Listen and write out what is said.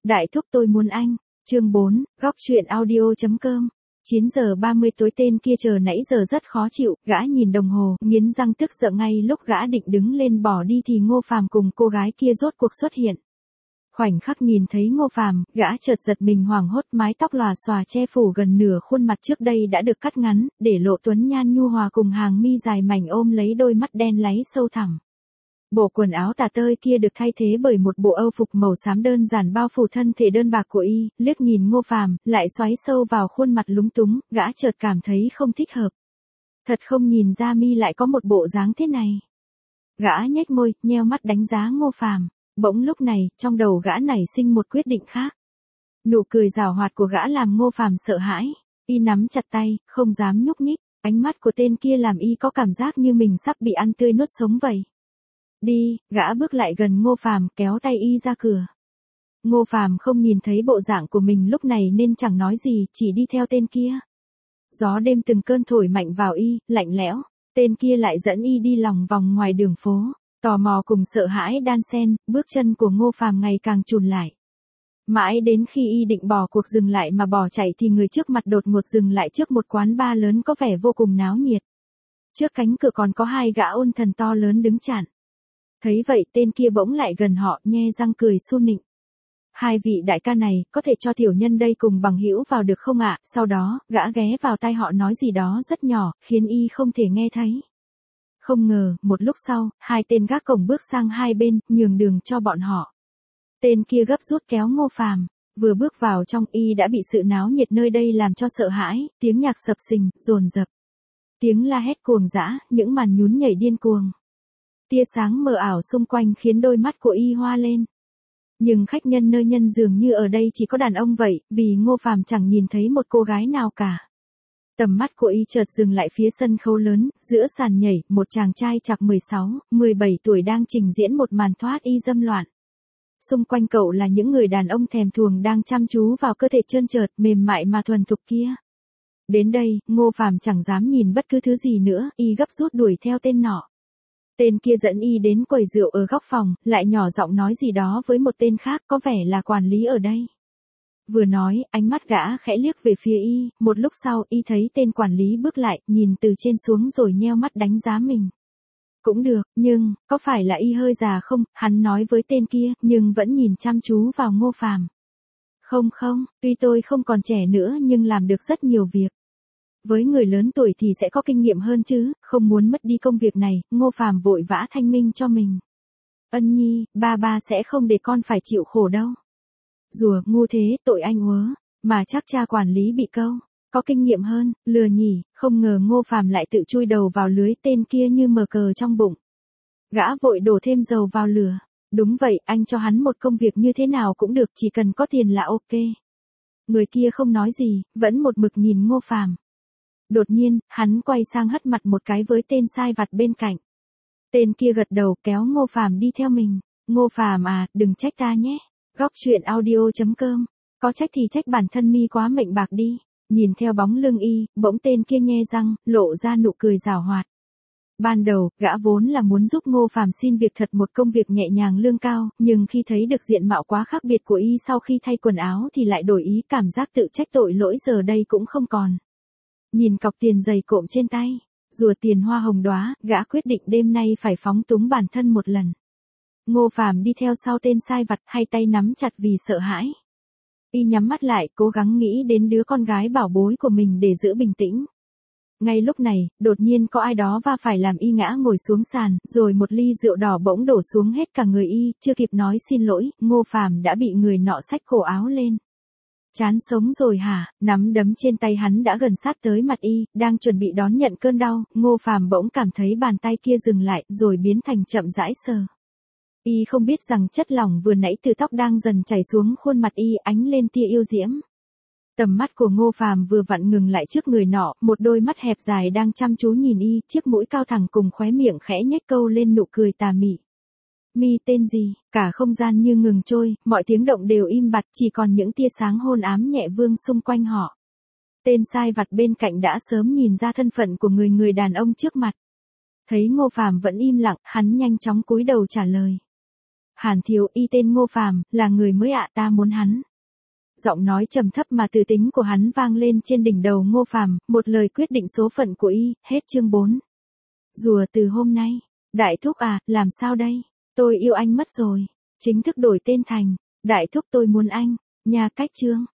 Đại thúc tôi muốn anh. Chương 4, góc truyện audio.com. 9 giờ 30 tối tên kia chờ nãy giờ rất khó chịu, gã nhìn đồng hồ, nghiến răng tức giận ngay lúc gã định đứng lên bỏ đi thì Ngô Phàm cùng cô gái kia rốt cuộc xuất hiện. Khoảnh khắc nhìn thấy Ngô Phàm, gã chợt giật mình hoảng hốt, mái tóc lòa xòa che phủ gần nửa khuôn mặt trước đây đã được cắt ngắn, để lộ tuấn nhan nhu hòa cùng hàng mi dài mảnh ôm lấy đôi mắt đen láy sâu thẳm. Bộ quần áo tả tơi kia được thay thế bởi một bộ âu phục màu xám đơn giản bao phủ thân thể đơn bạc của y, liếc nhìn Ngô Phàm, lại xoáy sâu vào khuôn mặt lúng túng, gã chợt cảm thấy không thích hợp. Thật không nhìn ra mi lại có một bộ dáng thế này. Gã nhếch môi, nheo mắt đánh giá Ngô Phàm. Bỗng lúc này, trong đầu gã nảy sinh một quyết định khác. Nụ cười giảo hoạt của gã làm Ngô Phàm sợ hãi, y nắm chặt tay, không dám nhúc nhích, ánh mắt của tên kia làm y có cảm giác như mình sắp bị ăn tươi nuốt sống vậy. Đi, gã bước lại gần Ngô Phàm, kéo tay y ra cửa. Ngô Phàm không nhìn thấy bộ dạng của mình lúc này nên chẳng nói gì, chỉ đi theo tên kia. Gió đêm từng cơn thổi mạnh vào y, lạnh lẽo, tên kia lại dẫn y đi lòng vòng ngoài đường phố. Tò mò cùng sợ hãi đan xen, bước chân của Ngô Phàm ngày càng chùn lại. Mãi đến khi y định bỏ cuộc dừng lại mà bỏ chạy thì người trước mặt đột ngột dừng lại trước một quán bar lớn có vẻ vô cùng náo nhiệt. Trước cánh cửa còn có hai gã ôn thần to lớn đứng chặn. Thấy vậy tên kia bỗng lại gần họ, nhe răng cười su nịnh. Hai vị đại ca này, có thể cho tiểu nhân đây cùng bằng hữu vào được không ạ? Sau đó, gã ghé vào tai họ nói gì đó rất nhỏ, khiến y không thể nghe thấy. Không ngờ, một lúc sau, hai tên gác cổng bước sang hai bên, nhường đường cho bọn họ. Tên kia gấp rút kéo Ngô Phàm, vừa bước vào trong y đã bị sự náo nhiệt nơi đây làm cho sợ hãi, tiếng nhạc sập sình, dồn dập. Tiếng la hét cuồng dã, những màn nhún nhảy điên cuồng. Tia sáng mờ ảo xung quanh khiến đôi mắt của y hoa lên. Nhưng khách nhân nơi nhân dường như ở đây chỉ có đàn ông vậy, vì Ngô Phàm chẳng nhìn thấy một cô gái nào cả. Tầm mắt của y chợt dừng lại phía sân khấu lớn, giữa sàn nhảy, một chàng trai chạc 16, 17 tuổi đang trình diễn một màn thoát y dâm loạn. Xung quanh cậu là những người đàn ông thèm thuồng đang chăm chú vào cơ thể trơn trượt, mềm mại mà thuần thục kia. Đến đây, Ngô Phàm chẳng dám nhìn bất cứ thứ gì nữa, y gấp rút đuổi theo tên nọ. Tên kia dẫn y đến quầy rượu ở góc phòng, lại nhỏ giọng nói gì đó với một tên khác, có vẻ là quản lý ở đây. Vừa nói, ánh mắt gã khẽ liếc về phía y, một lúc sau y thấy tên quản lý bước lại, nhìn từ trên xuống rồi nheo mắt đánh giá mình. Cũng được, nhưng, có phải là y hơi già không, hắn nói với tên kia, nhưng vẫn nhìn chăm chú vào Ngô Phàm. Không, tuy tôi không còn trẻ nữa nhưng làm được rất nhiều việc. Với người lớn tuổi thì sẽ có kinh nghiệm hơn chứ, không muốn mất đi công việc này, Ngô Phàm vội vã thanh minh cho mình. Ân nhi, ba sẽ không để con phải chịu khổ đâu. Rùa, ngu thế, tội anh uớ, mà chắc cha quản lý bị câu, có kinh nghiệm hơn, lừa nhỉ, không ngờ Ngô Phàm lại tự chui đầu vào lưới tên kia như mờ cờ trong bụng. Gã vội đổ thêm dầu vào lửa, đúng vậy, anh cho hắn một công việc như thế nào cũng được, chỉ cần có tiền là ok. Người kia không nói gì, vẫn một mực nhìn Ngô Phàm. Đột nhiên, hắn quay sang hất mặt một cái với tên sai vặt bên cạnh. Tên kia gật đầu kéo Ngô Phàm đi theo mình. Ngô Phàm à, đừng trách ta nhé. Góc truyện audio.com. Có trách thì trách bản thân mi quá mệnh bạc đi. Nhìn theo bóng lưng y, bỗng tên kia nhe răng, lộ ra nụ cười giảo hoạt. Ban đầu, gã vốn là muốn giúp Ngô Phàm xin việc thật, một công việc nhẹ nhàng lương cao, nhưng khi thấy được diện mạo quá khác biệt của y sau khi thay quần áo thì lại đổi ý, cảm giác tự trách tội lỗi giờ đây cũng không còn. Nhìn cọc tiền dày cộm trên tay, rùa tiền hoa hồng đóa, gã quyết định đêm nay phải phóng túng bản thân một lần. Ngô Phàm đi theo sau tên sai vặt, hai tay nắm chặt vì sợ hãi. Y nhắm mắt lại, cố gắng nghĩ đến đứa con gái bảo bối của mình để giữ bình tĩnh. Ngay lúc này, đột nhiên có ai đó va phải làm y ngã ngồi xuống sàn, rồi một ly rượu đỏ bỗng đổ xuống hết cả người y, chưa kịp nói xin lỗi, Ngô Phàm đã bị người nọ xách cổ áo lên. Chán sống rồi hả? Nắm đấm trên tay hắn đã gần sát tới mặt y, đang chuẩn bị đón nhận cơn đau, Ngô Phàm bỗng cảm thấy bàn tay kia dừng lại, rồi biến thành chậm rãi sờ. Y không biết rằng chất lỏng vừa nãy từ tóc đang dần chảy xuống khuôn mặt y, ánh lên tia yêu diễm. Tầm mắt của Ngô Phàm vừa vặn ngừng lại trước người nọ, một đôi mắt hẹp dài đang chăm chú nhìn y, chiếc mũi cao thẳng cùng khóe miệng khẽ nhếch câu lên nụ cười tà mị. Mi tên gì? Cả không gian như ngừng trôi, mọi tiếng động đều im bặt, chỉ còn những tia sáng hôn ám nhẹ vương xung quanh họ. Tên sai vặt bên cạnh đã sớm nhìn ra thân phận của người đàn ông trước mặt. Thấy Ngô Phàm vẫn im lặng, hắn nhanh chóng cúi đầu trả lời. Hàn thiếu y tên Ngô Phàm, là người mới ạ, ta muốn hắn. Giọng nói trầm thấp mà từ tính của hắn vang lên trên đỉnh đầu Ngô Phàm, một lời quyết định số phận của y. Hết chương 4. Rùa từ hôm nay. Đại thúc à, làm sao đây? Tôi yêu anh mất rồi. Chính thức đổi tên thành. Đại thúc tôi muốn anh. Nha cách chương.